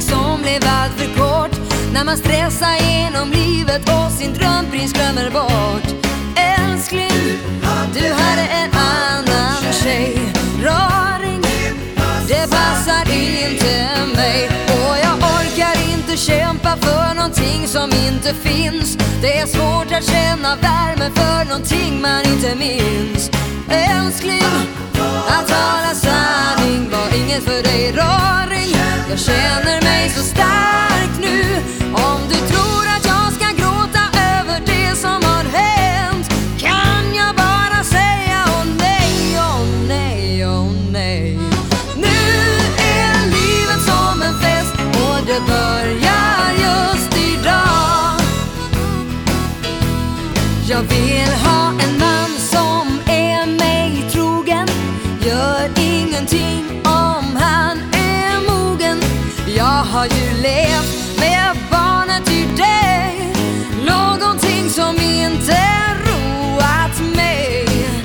som blev allt för kort. När man stressar genom livet och sin drömprins glömmer bort. Älskling, du hade en annan tjej. Raring, det passar inte mig. Och jag orkar inte kämpa för någonting som inte finns. Det är svårt att känna värme för någonting man inte minns. Älskling, att tala sanning var inget för dig. Raring, jag känner mig så stark nu. Om du tror att jag ska gråta över det som har hänt, kan jag bara säga åh nej, åh nej, åh nej. Nu är livet som en fest och det börjar just idag. Jag vill ha en man som är mig trogen. Gör ingenting om han är mogen. Jag har ju levt med barnet i dig, någonting som inte roat mig.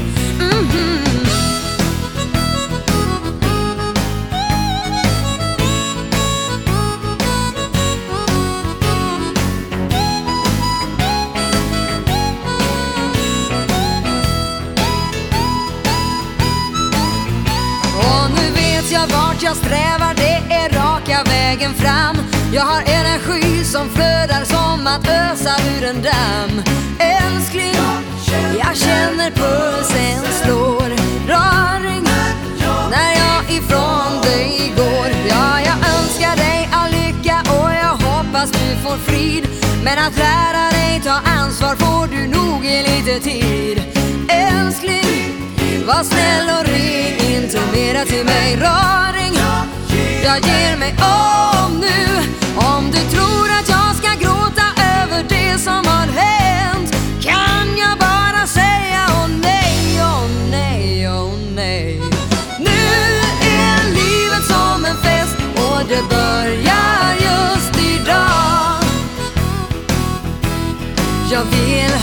Och nu vet jag vart jag strävar, det är raka vägen fram. Jag har energi som flödar som att ösa ur en damm. Älskling, jag känner pulsen slår. Raring, när jag ifrån dig går. Ja, jag önskar dig all lycka och jag hoppas du får frid. Men att lära dig ta ansvar får du nog i lite tid. Älskling, var snäll och ring inte mera till mig. Raring, jag ger mig om nu. Om du tror att jag ska gråta över det som har hänt, kan jag bara säga åh nej, åh nej, åh nej. Nu är livet som en fest och det börjar just idag. Jag vill